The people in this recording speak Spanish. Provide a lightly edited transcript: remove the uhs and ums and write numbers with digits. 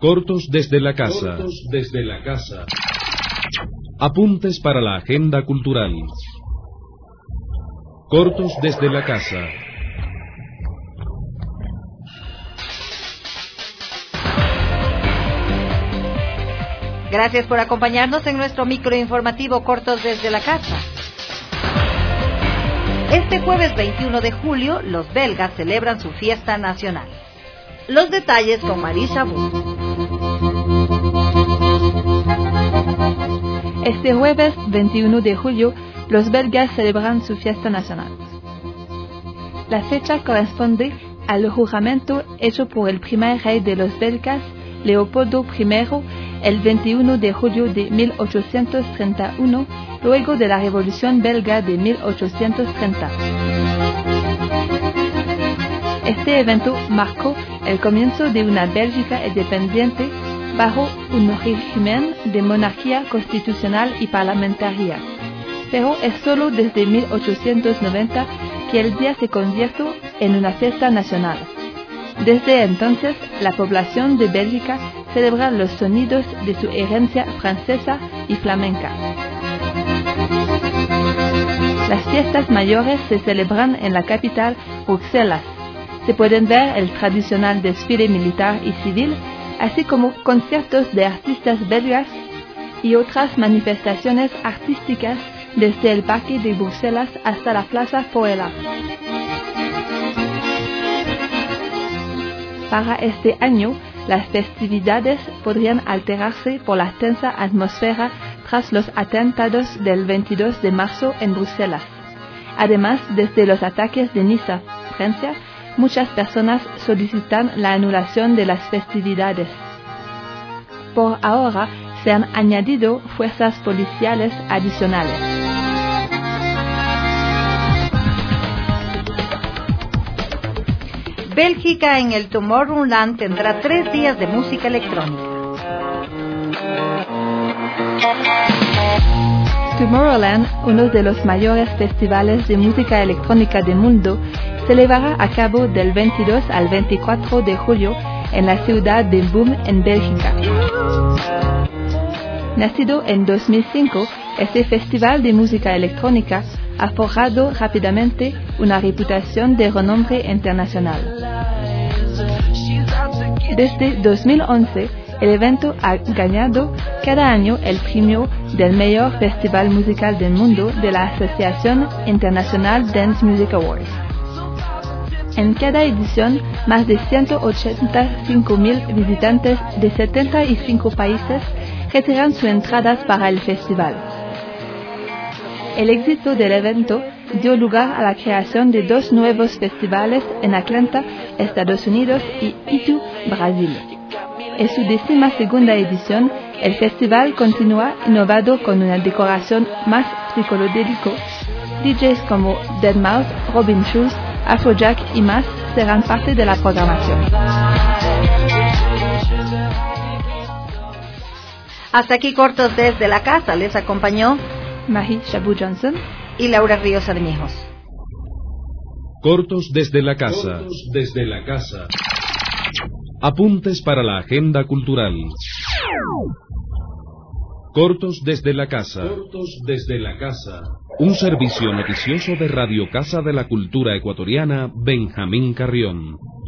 Cortos desde la casa. Apuntes para la agenda cultural. Cortos desde la casa. Gracias por acompañarnos en nuestro microinformativo Cortos desde la casa. Este jueves 21 de julio, los belgas celebran su fiesta nacional. Los detalles con Marisa Wu. Este jueves 21 de julio, los belgas celebran su fiesta nacional. La fecha corresponde al juramento hecho por el primer rey de los belgas, Leopoldo I, el 21 de julio de 1831, luego de la Revolución Belga de 1830. Este evento marcó el comienzo de una Bélgica independiente bajo un régimen de monarquía constitucional y parlamentaria. Pero es solo desde 1890 que el día se convirtió en una fiesta nacional. Desde entonces, la población de Bélgica celebra los sonidos de su herencia francesa y flamenca. Las fiestas mayores se celebran en la capital, Bruselas. Se pueden ver el tradicional desfile militar y civil, así como conciertos de artistas belgas y otras manifestaciones artísticas desde el Parque de Bruselas hasta la Plaza Foella. Para este año, las festividades podrían alterarse por la tensa atmósfera tras los atentados del 22 de marzo en Bruselas. Además, desde los ataques de Niza, Francia, muchas personas solicitan la anulación de las festividades. Por ahora, se han añadido fuerzas policiales adicionales. Bélgica en el Tomorrowland tendrá 3 días de música electrónica. Tomorrowland, uno de los mayores festivales de música electrónica del mundo, se llevará a cabo del 22 al 24 de julio en la ciudad de Boom, en Bélgica. Nacido en 2005, este festival de música electrónica ha forjado rápidamente una reputación de renombre internacional. Desde 2011, el evento ha ganado cada año el premio del mejor festival musical del mundo de la Asociación Internacional Dance Music Awards. En cada edición, más de 185.000 visitantes de 75 países retiran sus entradas para el festival. El éxito del evento dio lugar a la creación de 2 nuevos festivales en Atlanta, Estados Unidos y Itu, Brasil. En su 12ª edición, el festival continúa innovado con una decoración más psicodélico. DJs como Deadmau5, Robin Schulz, Afrojack y más serán parte de la programación. Hasta aquí Cortos desde la casa. Les acompañó Marie Chabot Johnson y Laura Ríos Armijos. Cortos desde la casa. Apuntes para la agenda cultural. Cortos desde la casa. Un servicio noticioso de Radio Casa de la Cultura Ecuatoriana, Benjamín Carrión.